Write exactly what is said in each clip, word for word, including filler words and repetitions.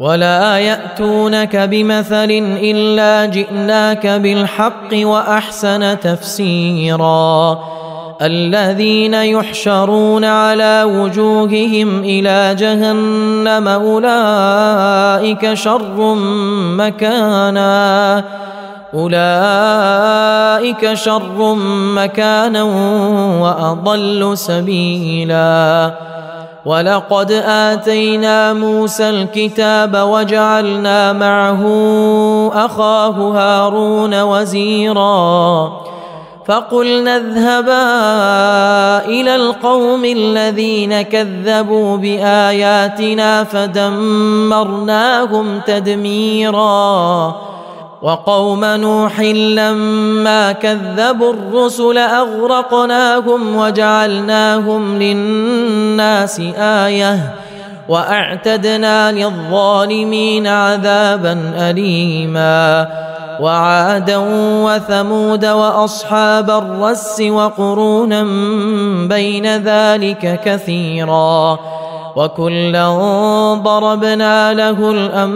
ولا يأتونك بمثل إلا جئناك بالحق وأحسن تفسيرا الذين يحشرون على وجوههم إلى جهنم أولئك شر مكانا أولئك شر مكانا وأضل سبيلا ولقد آتينا موسى الكتاب وجعلنا معه أخاه هارون وزيرا فقلنا اذهبا إلى القوم الذين كذبوا بآياتنا فدمرناهم تدميرا وقوم نوح لما كذبوا الرسل أغرقناهم وجعلناهم للناس آية وأعتدنا للظالمين عذابا أليما وعادا وثمود وأصحاب الرس وقرونا بين ذلك كثيرا وكلا ضربنا له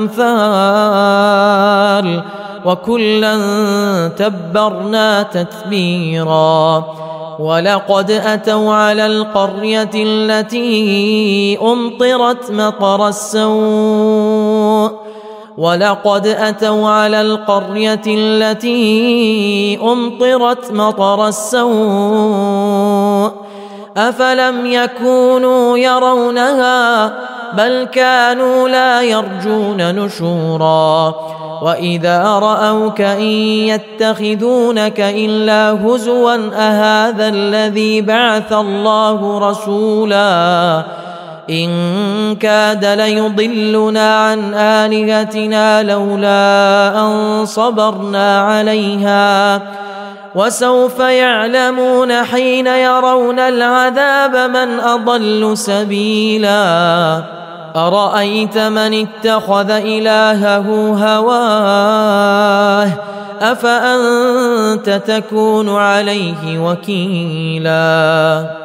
الأمثال وكلا تبرنا تتبيرا ولقد أتوا على القرية التي أمطرت مطر السوء ولقد أتوا على القرية التي أمطرت مطر السوء أفلم يكونوا يرونها بل كانوا لا يرجون نشورا وإذا رأوك إن يتخذونك إلا هزوا أهذا الذي بعث الله رسولا إن كاد ليضلنا عن آلهتنا لولا أن صبرنا عليها وسوف يعلمون حين يرون العذاب من أضل سبيلا أرأيت من اتخذ إلهه هواه أفأنت تكون عليه وكيلا